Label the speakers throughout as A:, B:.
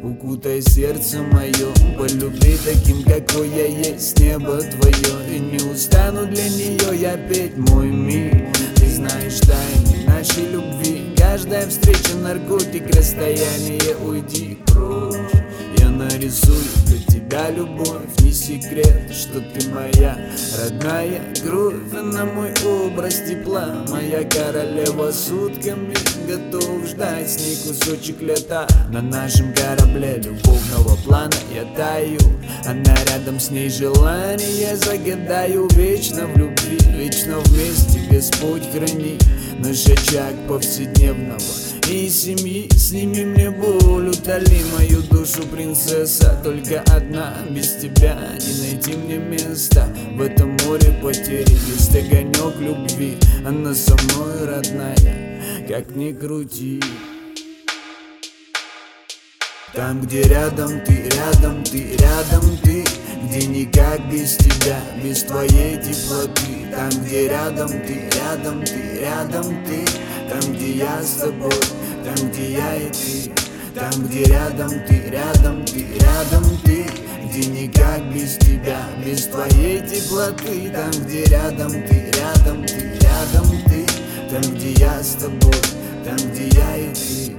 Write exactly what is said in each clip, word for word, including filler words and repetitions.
A: укутай сердце мое, полюби таким, какой я есть, небо твое. И не устану для нее я петь, мой мир. Ты знаешь тайны нашей любви, каждая встреча наркотик, расстояние уйди прочь. Я нарисую для тебя любовь, не секрет, что ты моя родная кровь. На мой образ тепла, моя королева сутками готов ждать с ней кусочек лета. На нашем корабле любовного плана я таю, она рядом, с ней желание загадаю. Вечно в любви, вечно вместе, Господь храни наш очаг повседневного и семьи. Сними мне боль, утоли мою душу, принцесса. Только одна, без тебя не найти мне места в этом море потери. Есть огонек любви, она со мной родная, как ни крути. Там, где рядом ты, рядом ты, рядом ты, где никак без тебя, без твоей теплоты. Там, где рядом ты, рядом ты, рядом ты, там, где я с тобой, там, где я и ты. Там, где рядом ты, рядом ты, рядом ты, где никак без тебя, без твоей теплоты. Там, где рядом ты, рядом ты, рядом ты, там, где я с тобой, там, где я и ты.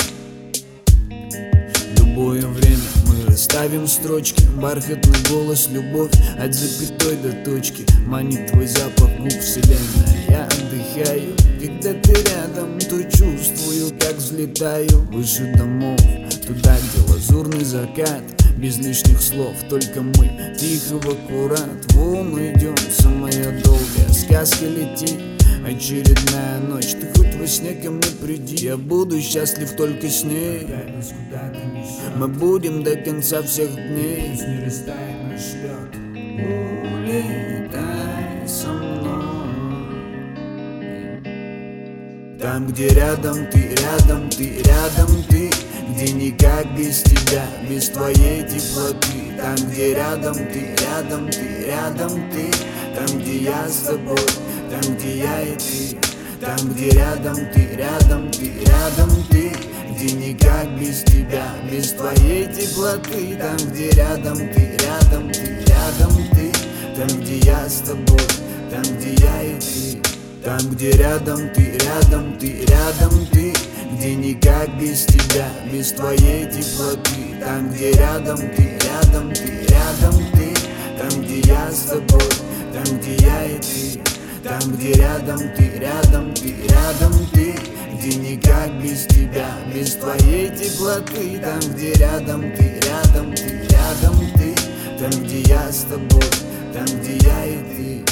A: Любое время мы расставим строчки, бархатный голос, любовь от запятой до точки. Манит твой запах губ, вселенная, я отдыхаю. Когда ты рядом, то чувствую, как взлетаю выше домов, туда, где лазурный закат. Без лишних слов, только мы, тихо в аккурат. Вон идем, самая долгая сказка летит, очередная ночь. Ты хоть во сне ко мне приди, я буду счастлив только с ней. Мы будем до конца всех дней. Не растает наш лед, улетай со мной. Там, где рядом ты, рядом ты, рядом ты, где никак без тебя, без твоей теплоты. Там, где рядом ты, рядом ты, рядом ты, там, где я с тобой, там, где я и ты. Там, где рядом ты, рядом ты, рядом ты, где никак без тебя, без твоей теплоты. Там, где рядом ты, рядом ты, рядом ты, там, где я с тобой, там, где я и ты. Там, где рядом ты, рядом ты, рядом ты, где никак без тебя, без твоей теплоты. Там, где рядом ты, рядом ты, рядом ты, там, где я с тобой, там, где я и ты. Там, где рядом ты, рядом ты, рядом ты, где никак без тебя, без твоей теплоты. Там, где рядом ты, рядом ты, рядом ты, там, где я с тобой, там, где я и ты.